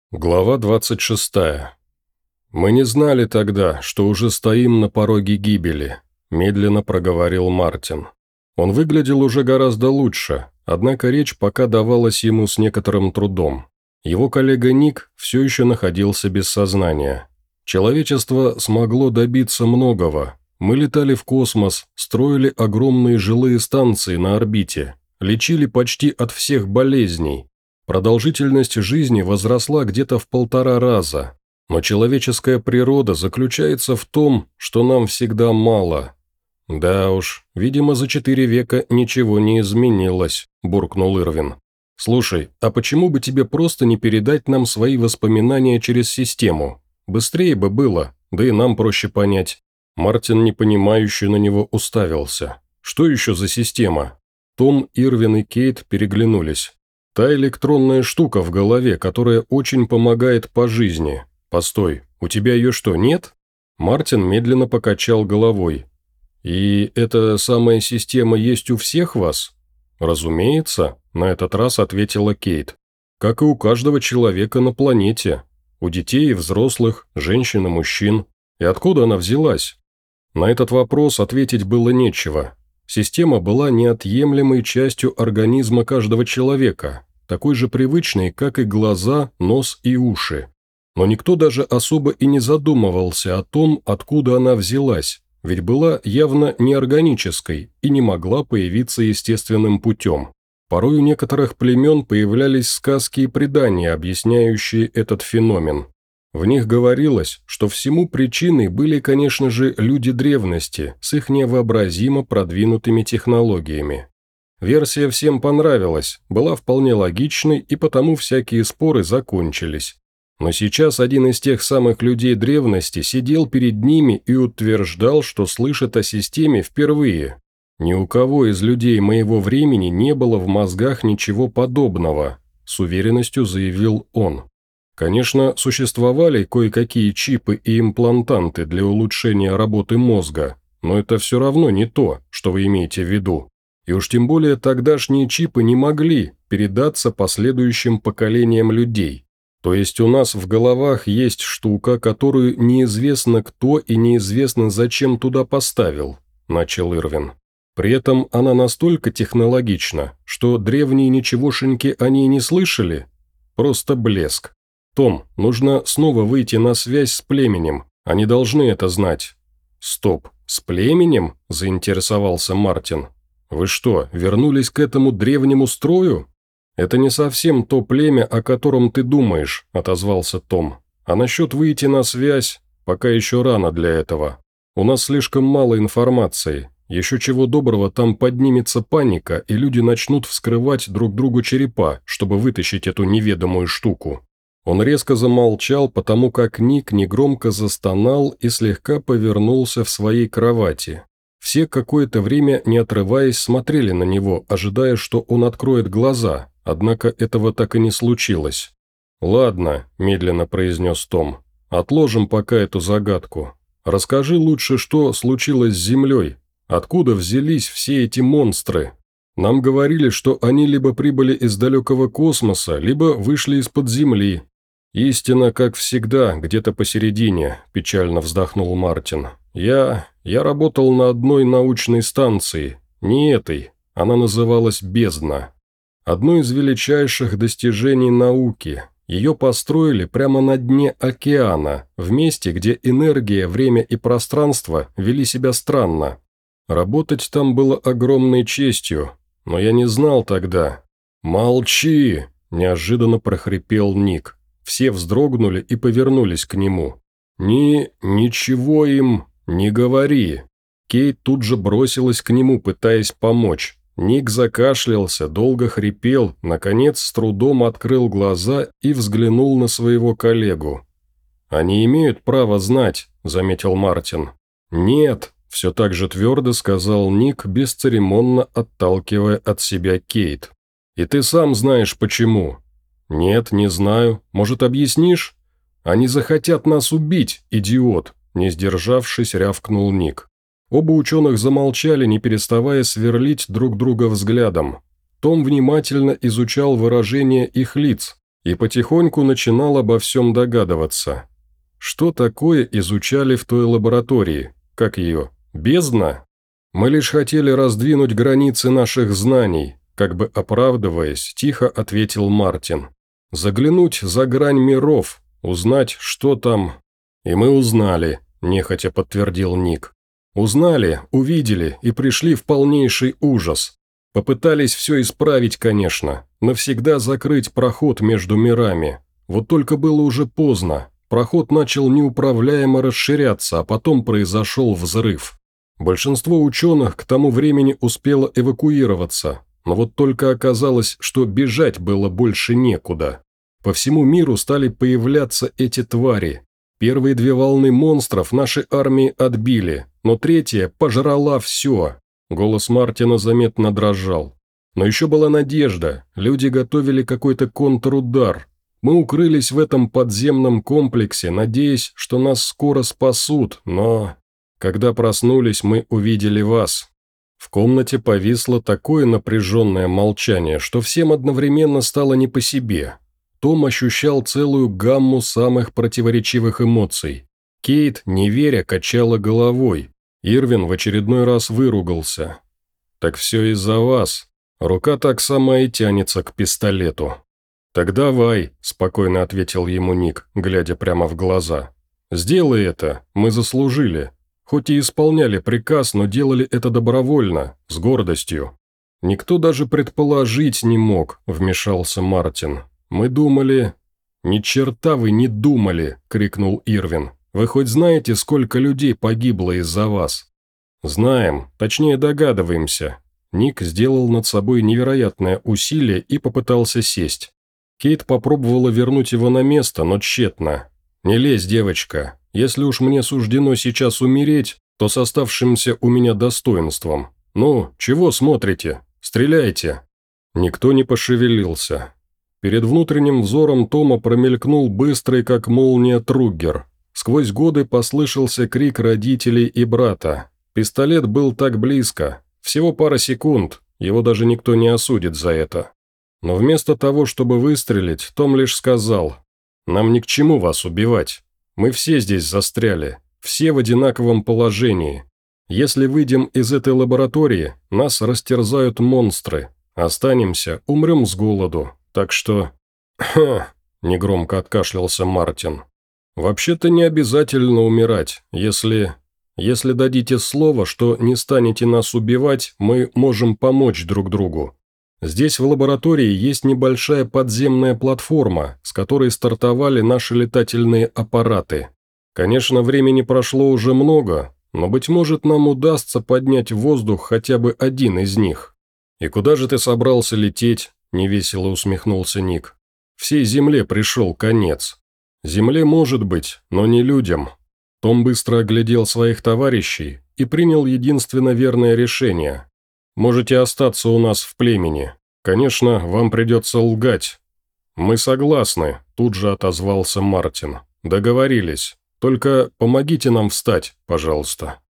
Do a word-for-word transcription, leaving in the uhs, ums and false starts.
Глава двадцать шестая. «Мы не знали тогда, что уже стоим на пороге гибели», – медленно проговорил Мартин. Он выглядел уже гораздо лучше, однако речь пока давалась ему с некоторым трудом. Его коллега Ник все еще находился без сознания. Человечество смогло добиться многого. Мы летали в космос, строили огромные жилые станции на орбите, лечили почти от всех болезней. Продолжительность жизни возросла где-то в полтора раза, но человеческая природа заключается в том, что нам всегда мало. «Да уж, видимо, за четыре века ничего не изменилось», – буркнул Ирвин. «Слушай, а почему бы тебе просто не передать нам свои воспоминания через систему? Быстрее бы было, да и нам проще понять». Мартин, непонимающе на него, уставился. «Что еще за система?» Том, Ирвин и Кейт переглянулись. «Та электронная штука в голове, которая очень помогает по жизни. Постой, у тебя ее что, нет?» Мартин медленно покачал головой. «И эта самая система есть у всех вас?» «Разумеется», – на этот раз ответила Кейт. «Как и у каждого человека на планете. У детей и взрослых, женщин и мужчин. И откуда она взялась?» На этот вопрос ответить было нечего. Система была неотъемлемой частью организма каждого человека, такой же привычной, как и глаза, нос и уши. Но никто даже особо и не задумывался о том, откуда она взялась, ведь была явно неорганической и не могла появиться естественным путем. Порой у некоторых племен появлялись сказки и предания, объясняющие этот феномен. В них говорилось, что всему причиной были, конечно же, люди древности с их невообразимо продвинутыми технологиями. Версия всем понравилась, была вполне логичной, и потому всякие споры закончились. Но сейчас один из тех самых людей древности сидел перед ними и утверждал, что слышит о системе впервые. Ни у кого из людей моего времени не было в мозгах ничего подобного, с уверенностью заявил он. Конечно, существовали кое-какие чипы и имплантанты для улучшения работы мозга, но это все равно не то, что вы имеете в виду. И уж тем более тогдашние чипы не могли передаться последующим поколениям людей. То есть у нас в головах есть штука, которую неизвестно кто и неизвестно зачем туда поставил, начал Ирвин. При этом она настолько технологична, что древние ничегошеньки о ней не слышали. Просто блеск. Том, нужно снова выйти на связь с племенем, они должны это знать». «Стоп, с племенем?» – заинтересовался Мартин. «Вы что, вернулись к этому древнему строю?» «Это не совсем то племя, о котором ты думаешь», – отозвался Том. «А насчет выйти на связь, пока еще рано для этого. У нас слишком мало информации. Еще чего доброго, там поднимется паника, и люди начнут вскрывать друг другу черепа, чтобы вытащить эту неведомую штуку». Он резко замолчал, потому как Ник негромко застонал и слегка повернулся в своей кровати. Все какое-то время, не отрываясь, смотрели на него, ожидая, что он откроет глаза, однако этого так и не случилось. «Ладно», – медленно произнес Том, – «отложим пока эту загадку. Расскажи лучше, что случилось с Землей, откуда взялись все эти монстры. Нам говорили, что они либо прибыли из далекого космоса, либо вышли из-под Земли». «Истина, как всегда, где-то посередине», – печально вздохнул Мартин. «Я... я работал на одной научной станции, не этой, она называлась «Бездна». Одно из величайших достижений науки. Ее построили прямо на дне океана, в месте, где энергия, время и пространство вели себя странно. Работать там было огромной честью, но я не знал тогда». «Молчи!» – неожиданно прохрипел Ник. Все вздрогнули и повернулись к нему. «Ни... ничего им не говори». Кейт тут же бросилась к нему, пытаясь помочь. Ник закашлялся, долго хрипел, наконец с трудом открыл глаза и взглянул на своего коллегу. «Они имеют право знать», – заметил Мартин. «Нет», – все так же твердо сказал Ник, бесцеремонно отталкивая от себя Кейт. «И ты сам знаешь почему». «Нет, не знаю. Может, объяснишь?» «Они захотят нас убить, идиот!» Не сдержавшись, рявкнул Ник. Оба ученых замолчали, не переставая сверлить друг друга взглядом. Том внимательно изучал выражение их лиц, и потихоньку начинал обо всем догадываться. Что такое изучали в той лаборатории? Как ее? Бездна? Мы лишь хотели раздвинуть границы наших знаний, как бы оправдываясь, тихо ответил Мартин. Заглянуть за грань миров, узнать, что там. И мы узнали, нехотя подтвердил Ник. Узнали, увидели и пришли в полнейший ужас. Попытались все исправить, конечно, навсегда закрыть проход между мирами. Вот только было уже поздно. Проход начал неуправляемо расширяться, а потом произошел взрыв. Большинство ученых к тому времени успело эвакуироваться, но вот только оказалось, что бежать было больше некуда. По всему миру стали появляться эти твари. Первые две волны монстров наши армии отбили, но третья пожрала все. Голос Мартина заметно дрожал. Но еще была надежда, люди готовили какой-то контрудар. Мы укрылись в этом подземном комплексе, надеясь, что нас скоро спасут, но... Когда проснулись, мы увидели вас. В комнате повисло такое напряженное молчание, что всем одновременно стало не по себе. Том ощущал целую гамму самых противоречивых эмоций. Кейт, не веря, качала головой. Ирвин в очередной раз выругался. «Так все из-за вас. Рука так сама и тянется к пистолету». «Так давай», – спокойно ответил ему Ник, глядя прямо в глаза. «Сделай это, мы заслужили. Хоть и исполняли приказ, но делали это добровольно, с гордостью». «Никто даже предположить не мог», – вмешался Мартин. «Мы думали...» «Ни черта вы не думали!» – крикнул Ирвин. «Вы хоть знаете, сколько людей погибло из-за вас?» «Знаем, точнее догадываемся». Ник сделал над собой невероятное усилие и попытался сесть. Кейт попробовала вернуть его на место, но тщетно. «Не лезь, девочка. Если уж мне суждено сейчас умереть, то с оставшимся у меня достоинством. Ну, чего смотрите? Стреляйте!» Никто не пошевелился. Перед внутренним взором Тома промелькнул быстрый, как молния, Труггер. Сквозь годы послышался крик родителей и брата. Пистолет был так близко. Всего пара секунд, его даже никто не осудит за это. Но вместо того, чтобы выстрелить, Том лишь сказал: «Нам ни к чему вас убивать. Мы все здесь застряли, все в одинаковом положении. Если выйдем из этой лаборатории, нас растерзают монстры. Останемся, умрем с голоду. Так что...» «Ха!» – негромко откашлялся Мартин. «Вообще-то не обязательно умирать. Если... Если дадите слово, что не станете нас убивать, мы можем помочь друг другу. Здесь в лаборатории есть небольшая подземная платформа, с которой стартовали наши летательные аппараты. Конечно, времени прошло уже много, но, быть может, нам удастся поднять в воздух хотя бы один из них». «И куда же ты собрался лететь?» – невесело усмехнулся Ник. «Всей Земле пришел конец. Земле может быть, но не людям». Том быстро оглядел своих товарищей и принял единственно верное решение. «Можете остаться у нас в племени. Конечно, вам придется лгать». «Мы согласны», – тут же отозвался Мартин. «Договорились. Только помогите нам встать, пожалуйста».